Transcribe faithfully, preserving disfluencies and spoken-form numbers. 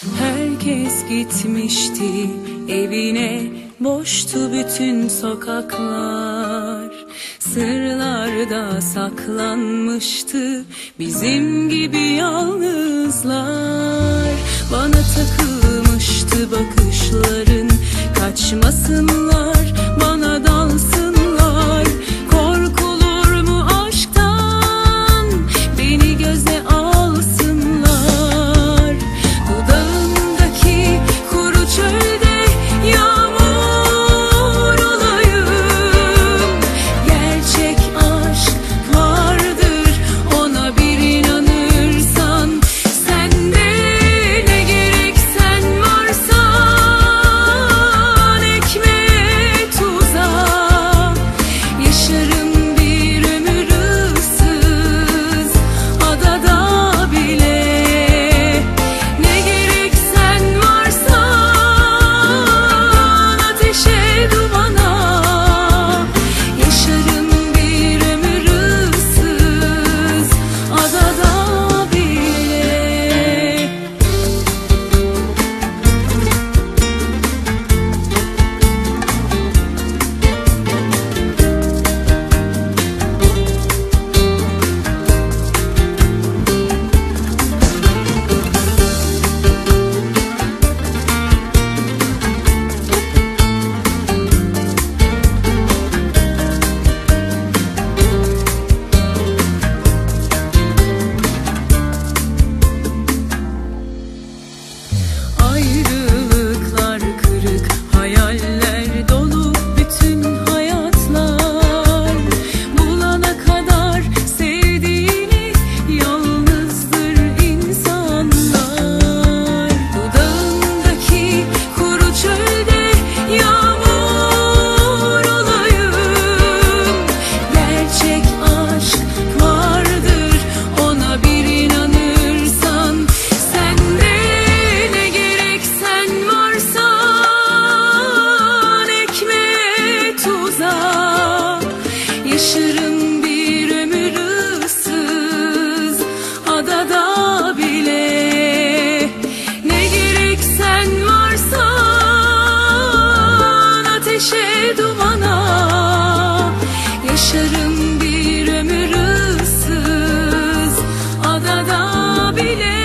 Herkes gitmişti evine, boştu bütün sokaklar. Sırlarda saklanmıştı bizim gibi yalnızlar. Bana takılmıştı bakışların, kaçmasınlar, bana dalsınlar. Korkulur mu aşktan, beni göze alsınlar. Dudağımdaki kuru çölde yağmur olayım. Gerçek aşk vardır, ona bir inanırsan. Sende ne gereksen varsan, ekme tuza. Yaşarım bir ömür ıssız adada bile. Ne gereksen varsan, ateşe dumana. Yaşarım bir ömür ıssız adada bile. Ayrılıklar kırık, hayaller dolu bütün hayatlar. Bulana kadar sevdiğini yalnızdır insanlar. Dudağımdaki kuru çölde yağmur olayım. Gerçek aşk vardır, ona bir inanırsan. Sende ne gereksen varsan, ekme tuza. Yaşarım bir ömür ıssız adada bile. Ne gereksen varsan, ateşe dumana. Yaşarım bir ömür ıssız adada bile.